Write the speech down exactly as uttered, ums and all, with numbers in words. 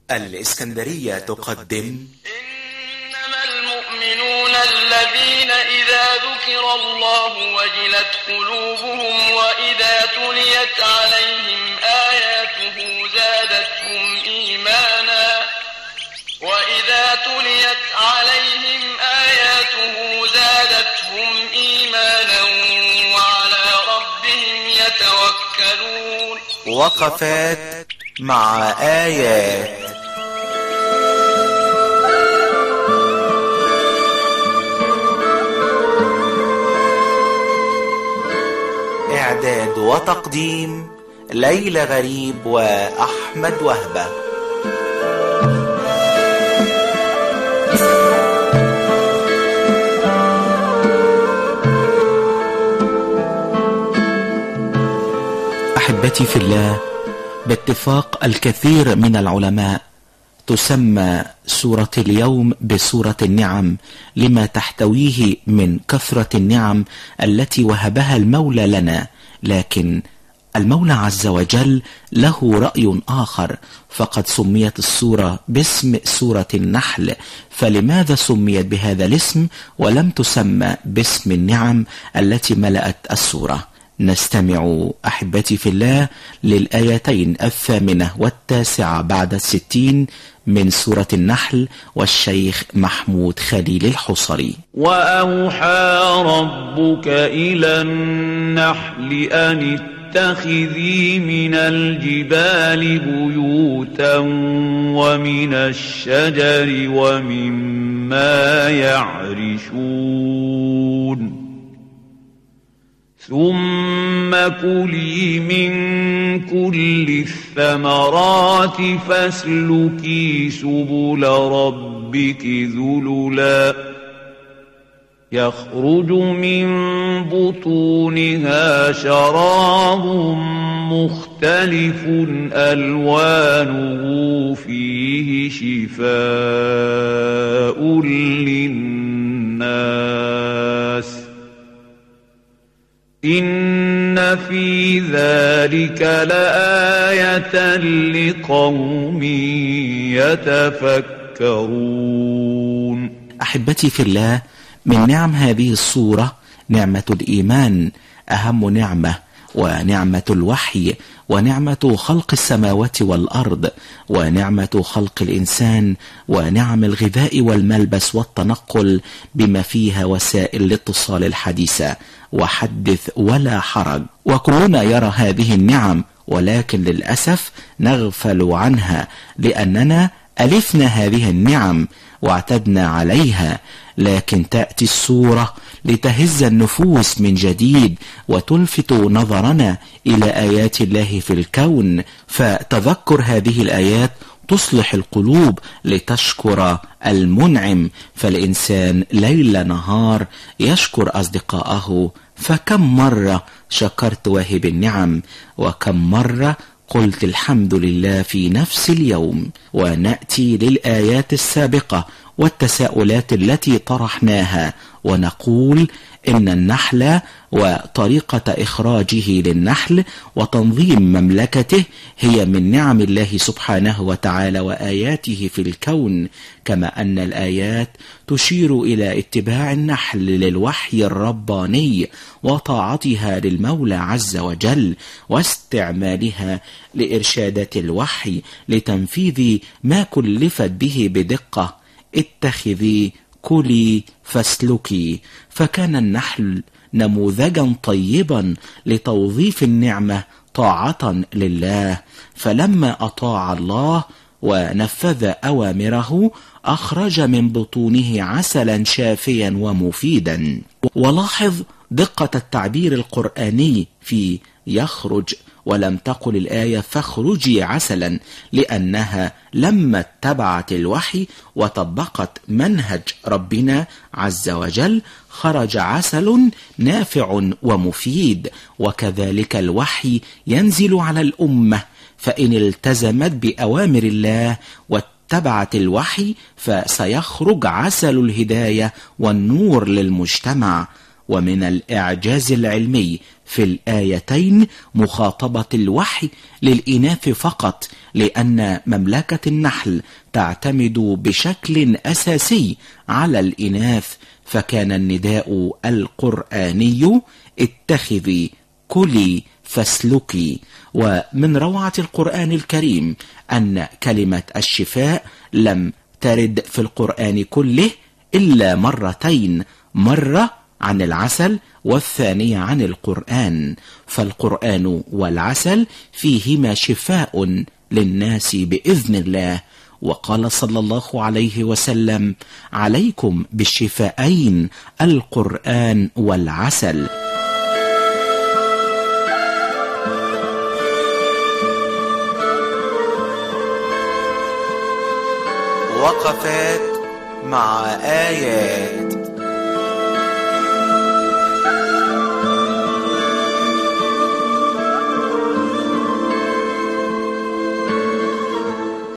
الإسكندرية تقدم إنما المؤمنون الذين إذا ذكر الله وجلت قلوبهم وإذا تليت عليهم آياته زادتهم إيمانا وإذا تليت عليهم آياته زادتهم إيمانا وعلى ربهم يتوكلون. وقفات مع آيات. إعداد وتقديم ليلى غريب وأحمد وهبة. أحبتي في الله، باتفاق الكثير من العلماء تسمى سورة اليوم بسورة النعم لما تحتويه من كثرة النعم التي وهبها المولى لنا، لكن المولى عز وجل له رأي آخر، فقد سميت السورة باسم سورة النحل، فلماذا سميت بهذا الاسم ولم تسمى باسم النعم التي ملأت السورة؟ نستمع أحبتي في الله للآيتين الثامنة والتاسعة بعد الستين من سورة النحل والشيخ محمود خليل الحصري. وأوحى ربك إلى النحل أن اتخذي من الجبال بيوتا ومن الشجر ومما يعرشون ثم كلي من كل الثمرات فاسلكي سبل ربك ذللا يخرج من بطونها شراب مختلف ألوانه فيه شفاء للناس إن في ذلك لآية لقوم يتفكرون. أحبتي في الله، من نعم هذه السورة نعمة الإيمان، أهم نعمة، ونعمة الوحي، ونعمة خلق السماوات والأرض، ونعمة خلق الإنسان، ونعم الغذاء والملبس والتنقل بما فيها وسائل الاتصال الحديثة، وحدث ولا حرج. وكلنا يرى هذه النعم، ولكن للأسف نغفل عنها لأننا ألفنا هذه النعم واعتدنا عليها، لكن تأتي السورة لتهز النفوس من جديد وتلفت نظرنا إلى آيات الله في الكون، فتذكر هذه الآيات تصلح القلوب لتشكر المنعم، فالإنسان ليل نهار يشكر أصدقائه. فكم مرة شكرت واهب النعم، وكم مرة قلت الحمد لله في نفس اليوم. ونأتي للآيات السابقة والتساؤلات التي طرحناها، ونقول إن النحل وطريقة إخراجه للنحل وتنظيم مملكته هي من نعم الله سبحانه وتعالى وآياته في الكون، كما أن الآيات تشير إلى اتباع النحل للوحي الرباني وطاعتها للمولى عز وجل، واستعمالها لإرشادات الوحي لتنفيذ ما كلفت به بدقة: اتخذي، كلي، فاسلكي. فكان النحل نموذجا طيبا لتوظيف النعمة طاعة لله، فلما أطاع الله ونفذ أوامره أخرج من بطونه عسلا شافيا ومفيدا. ولاحظ دقة التعبير القرآني في يخرج، ولم تقل الآية فاخرجي عسلا، لأنها لما اتبعت الوحي وطبقت منهج ربنا عز وجل خرج عسل نافع ومفيد. وكذلك الوحي ينزل على الأمة، فإن التزمت بأوامر الله واتبعت الوحي فسيخرج عسل الهداية والنور للمجتمع. ومن الإعجاز العلمي في الآيتين مخاطبة الوحي للإناث فقط، لأن مملكة النحل تعتمد بشكل أساسي على الإناث، فكان النداء القرآني اتخذي كلي فاسلكي. ومن روعة القرآن الكريم أن كلمة الشفاء لم ترد في القرآن كله إلا مرتين، مرة عن العسل والثانية عن القرآن، فالقرآن والعسل فيهما شفاء للناس بإذن الله. وقال صلى الله عليه وسلم: عليكم بالشفاءين القرآن والعسل. وقفات مع آيات.